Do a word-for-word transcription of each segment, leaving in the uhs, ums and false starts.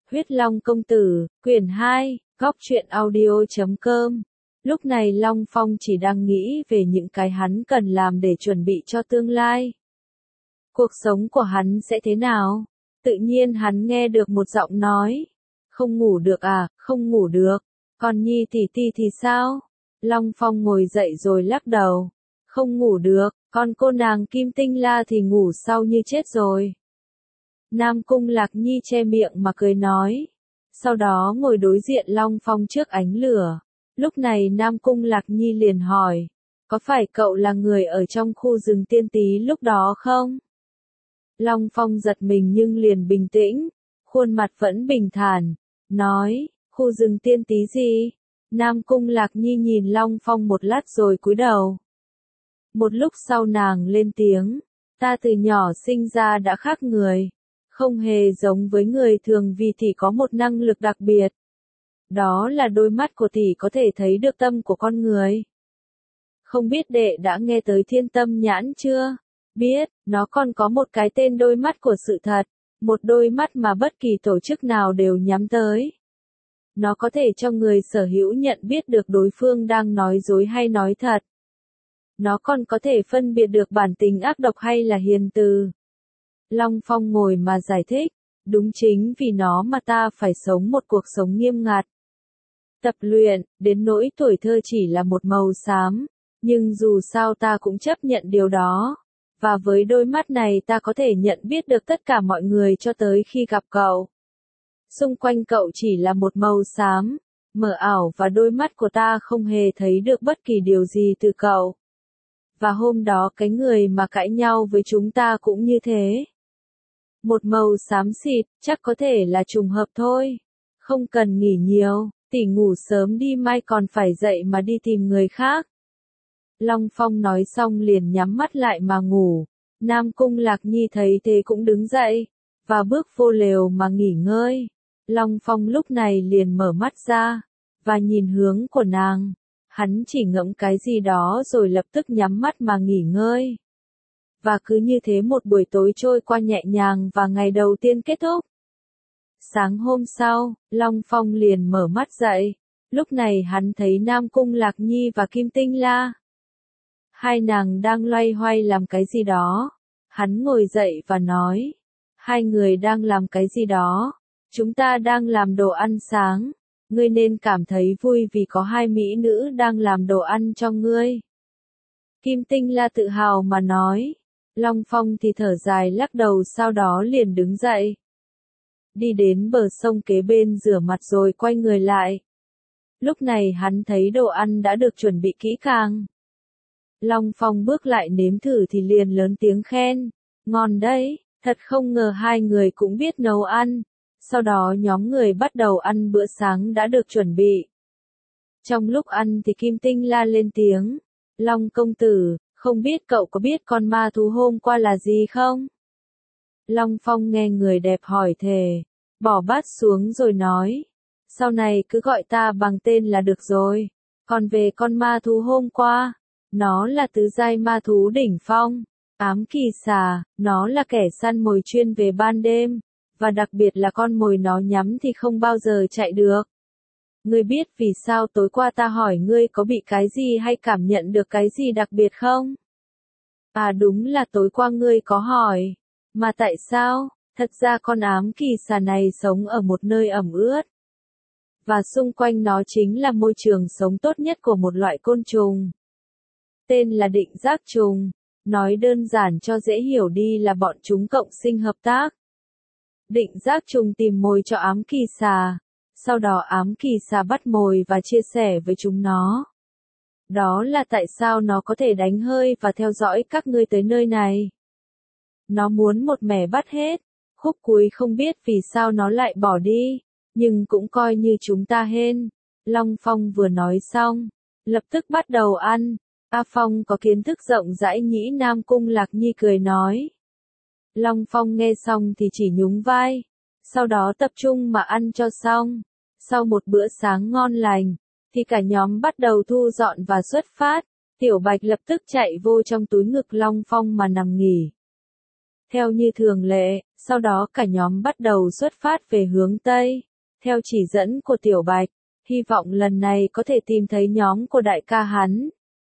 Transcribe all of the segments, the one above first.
Huyết Long Công Tử, quyển hai, góc truyện audio chấm com. Lúc này Long Phong chỉ đang nghĩ về những cái hắn cần làm để chuẩn bị cho tương lai. Cuộc sống của hắn sẽ thế nào? Tự nhiên hắn nghe được một giọng nói. Không ngủ được à, không ngủ được. Còn Nhi tỷ tỷ thì sao? Long Phong ngồi dậy rồi lắc đầu. Không ngủ được, còn cô nàng Kim Tinh La thì ngủ sau như chết rồi. Nam Cung Lạc Nhi che miệng mà cười nói. Sau đó ngồi đối diện Long Phong trước ánh lửa. Lúc này Nam Cung Lạc Nhi liền hỏi. Có phải cậu là người ở trong khu rừng tiên tí lúc đó không? Long Phong giật mình nhưng liền bình tĩnh. Khuôn mặt vẫn bình thản. Nói, khu rừng tiên tí gì? Nam Cung Lạc Nhi nhìn Long Phong một lát rồi cúi đầu. Một lúc sau nàng lên tiếng. Ta từ nhỏ sinh ra đã khác người. Không hề giống với người thường vì tỷ có một năng lực đặc biệt. Đó là đôi mắt của tỷ có thể thấy được tâm của con người. Không biết đệ đã nghe tới thiên tâm nhãn chưa? Biết, nó còn có một cái tên đôi mắt của sự thật. Một đôi mắt mà bất kỳ tổ chức nào đều nhắm tới. Nó có thể cho người sở hữu nhận biết được đối phương đang nói dối hay nói thật. Nó còn có thể phân biệt được bản tính ác độc hay là hiền từ. Long Phong ngồi mà giải thích, đúng chính vì nó mà ta phải sống một cuộc sống nghiêm ngặt. Tập luyện, đến nỗi tuổi thơ chỉ là một màu xám, nhưng dù sao ta cũng chấp nhận điều đó. Và với đôi mắt này ta có thể nhận biết được tất cả mọi người cho tới khi gặp cậu. Xung quanh cậu chỉ là một màu xám, mờ ảo và đôi mắt của ta không hề thấy được bất kỳ điều gì từ cậu. Và hôm đó cái người mà cãi nhau với chúng ta cũng như thế. Một màu xám xịt, chắc có thể là trùng hợp thôi. Không cần nghỉ nhiều, tỷ ngủ sớm đi mai còn phải dậy mà đi tìm người khác. Long Phong nói xong liền nhắm mắt lại mà ngủ. Nam Cung Lạc Nhi thấy thế cũng đứng dậy, và bước vô lều mà nghỉ ngơi. Long Phong lúc này liền mở mắt ra, và nhìn hướng của nàng. Hắn chỉ ngẫm cái gì đó rồi lập tức nhắm mắt mà nghỉ ngơi. Và cứ như thế một buổi tối trôi qua nhẹ nhàng và ngày đầu tiên kết thúc. Sáng hôm sau, Long Phong liền mở mắt dậy. Lúc này hắn thấy Nam Cung Lạc Nhi và Kim Tinh La. Hai nàng đang loay hoay làm cái gì đó. Hắn ngồi dậy và nói. Hai người đang làm cái gì đó. Chúng ta đang làm đồ ăn sáng. Ngươi nên cảm thấy vui vì có hai mỹ nữ đang làm đồ ăn cho ngươi. Kim Tinh La tự hào mà nói. Long Phong thì thở dài lắc đầu sau đó liền đứng dậy. Đi đến bờ sông kế bên rửa mặt rồi quay người lại. Lúc này hắn thấy đồ ăn đã được chuẩn bị kỹ càng. Long Phong bước lại nếm thử thì liền lớn tiếng khen. Ngon đấy, thật không ngờ hai người cũng biết nấu ăn. Sau đó nhóm người bắt đầu ăn bữa sáng đã được chuẩn bị. Trong lúc ăn thì Kim Tinh La lên tiếng. Long công tử, không biết cậu có biết con ma thú hôm qua là gì không? Long Phong nghe người đẹp hỏi thề, bỏ bát xuống rồi nói. Sau này cứ gọi ta bằng tên là được rồi. Còn về con ma thú hôm qua, nó là tứ giai ma thú đỉnh phong. Ám kỳ xà, nó là kẻ săn mồi chuyên về ban đêm. Và đặc biệt là con mồi nó nhắm thì không bao giờ chạy được. Ngươi biết vì sao tối qua ta hỏi ngươi có bị cái gì hay cảm nhận được cái gì đặc biệt không? À đúng là tối qua ngươi có hỏi. Mà tại sao? Thật ra con ám kỳ xà này sống ở một nơi ẩm ướt. Và xung quanh nó chính là môi trường sống tốt nhất của một loại côn trùng. Tên là định giác trùng. Nói đơn giản cho dễ hiểu đi là bọn chúng cộng sinh hợp tác. Định giác trùng tìm mồi cho ám kỳ xà. Sau đó ám kỳ xà bắt mồi và chia sẻ với chúng nó. Đó là tại sao nó có thể đánh hơi và theo dõi các ngươi tới nơi này. Nó muốn một mẻ bắt hết. Khúc cuối không biết vì sao nó lại bỏ đi. Nhưng cũng coi như chúng ta hên. Long Phong vừa nói xong. Lập tức bắt đầu ăn. A Phong có kiến thức rộng rãi nhĩ Nam Cung Lạc Nhi cười nói. Long Phong nghe xong thì chỉ nhún vai. Sau đó tập trung mà ăn cho xong. Sau một bữa sáng ngon lành, thì cả nhóm bắt đầu thu dọn và xuất phát. Tiểu Bạch lập tức chạy vô trong túi ngực Long Phong mà nằm nghỉ. Theo như thường lệ, Sau đó cả nhóm bắt đầu xuất phát về hướng Tây, theo chỉ dẫn của Tiểu Bạch, hy vọng lần này có thể tìm thấy nhóm của đại ca hắn.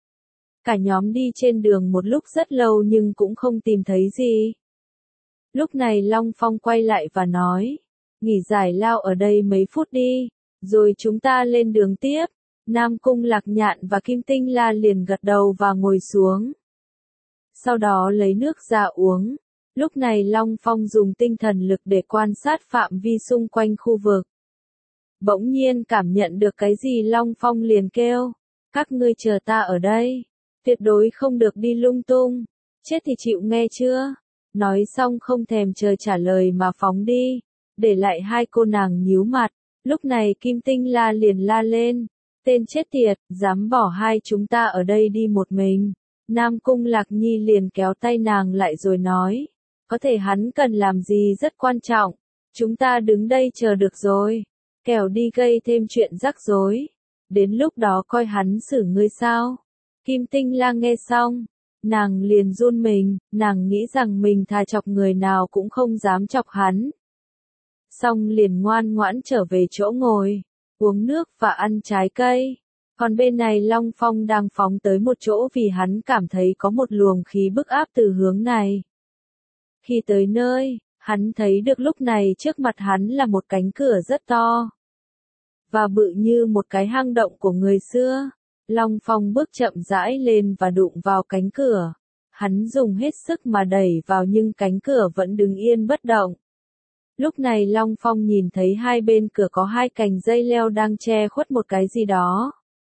Cả nhóm đi trên đường một lúc rất lâu nhưng cũng không tìm thấy gì. Lúc này Long Phong quay lại và nói, nghỉ giải lao ở đây mấy phút đi, rồi chúng ta lên đường tiếp. Nam Cung Lạc Nhạn và Kim Tinh La liền gật đầu và ngồi xuống. Sau đó lấy nước ra uống. Lúc này Long Phong dùng tinh thần lực để quan sát phạm vi xung quanh khu vực. Bỗng nhiên cảm nhận được cái gì Long Phong liền kêu, các ngươi chờ ta ở đây, tuyệt đối không được đi lung tung, chết thì chịu nghe chưa? Nói xong không thèm chờ trả lời mà phóng đi, để lại hai cô nàng nhíu mặt. Lúc này Kim Tinh La liền la lên, tên chết tiệt, dám bỏ hai chúng ta ở đây đi một mình. Nam Cung Lạc Nhi liền kéo tay nàng lại rồi nói, có thể hắn cần làm gì rất quan trọng, chúng ta đứng đây chờ được rồi, kẻo đi gây thêm chuyện rắc rối, đến lúc đó coi hắn xử ngươi sao. Kim Tinh La nghe xong, nàng liền run mình, nàng nghĩ rằng mình thà chọc người nào cũng không dám chọc hắn. Xong liền ngoan ngoãn trở về chỗ ngồi, uống nước và ăn trái cây. Còn bên này Long Phong đang phóng tới một chỗ vì hắn cảm thấy có một luồng khí bức áp từ hướng này. Khi tới nơi, hắn thấy được lúc này trước mặt hắn là một cánh cửa rất to và bự như một cái hang động của người xưa. Long Phong bước chậm rãi lên và đụng vào cánh cửa. Hắn dùng hết sức mà đẩy vào nhưng cánh cửa vẫn đứng yên bất động. Lúc này Long Phong nhìn thấy hai bên cửa có hai cành dây leo đang che khuất một cái gì đó.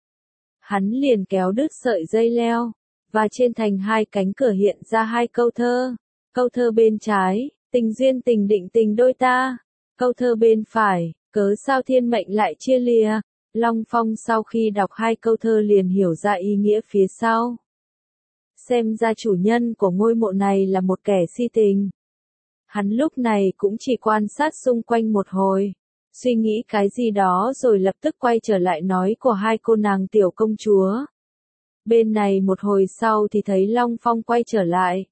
Hắn liền kéo đứt sợi dây leo, và trên thành hai cánh cửa hiện ra hai câu thơ. Câu thơ bên trái, tình duyên tình định tình đôi ta. Câu thơ bên phải, cớ sao thiên mệnh lại chia lìa. Long Phong sau khi đọc hai câu thơ liền hiểu ra ý nghĩa phía sau. Xem ra chủ nhân của ngôi mộ này là một kẻ si tình. Hắn lúc này cũng chỉ quan sát xung quanh một hồi, suy nghĩ cái gì đó rồi lập tức quay trở lại nói của hai cô nàng tiểu công chúa. Bên này một hồi sau thì thấy Long Phong quay trở lại.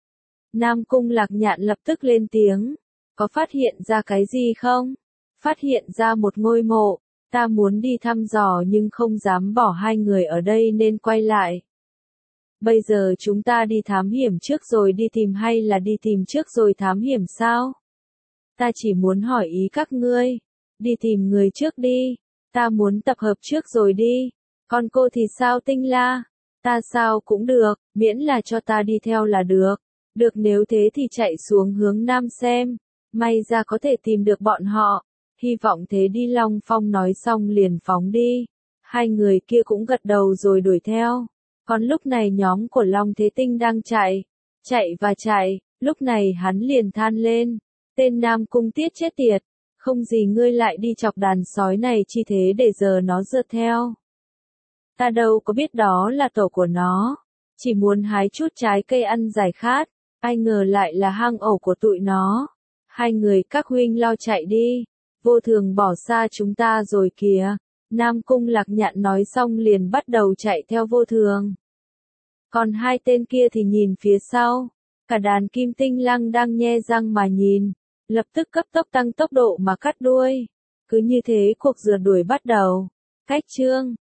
Nam Cung Lạc Nhạn lập tức lên tiếng, có phát hiện ra cái gì không? Phát hiện ra một ngôi mộ, ta muốn đi thăm dò nhưng không dám bỏ hai người ở đây nên quay lại. Bây giờ chúng ta đi thám hiểm trước rồi đi tìm hay là đi tìm trước rồi thám hiểm sao? Ta chỉ muốn hỏi ý các ngươi, đi tìm người trước đi, ta muốn tập hợp trước rồi đi, còn cô thì sao Tinh La? Ta sao cũng được, miễn là cho ta đi theo là được. Được nếu thế thì chạy xuống hướng nam xem, may ra có thể tìm được bọn họ, hy vọng thế đi. Long Phong nói xong liền phóng đi, hai người kia cũng gật đầu rồi đuổi theo. Còn lúc này nhóm của Long Thế Tinh đang chạy, chạy và chạy, lúc này hắn liền than lên, tên Nam Cung Tiết chết tiệt, không gì ngươi lại đi chọc đàn sói này chi thế để giờ nó rượt theo. Ta đâu có biết đó là tổ của nó, chỉ muốn hái chút trái cây ăn giải khát, ai ngờ lại là hang ổ của tụi nó. Hai người các huynh lo chạy đi, Vô Thường bỏ xa chúng ta rồi kìa. Nam Cung Lạc Nhạn nói xong liền bắt đầu chạy theo Vô Thường. Còn hai tên kia thì nhìn phía sau, cả đàn Kim Tinh Lăng đang nhe răng mà nhìn, lập tức cấp tốc tăng tốc độ mà cắt đuôi. Cứ như thế cuộc rượt đuổi bắt đầu. Cách chương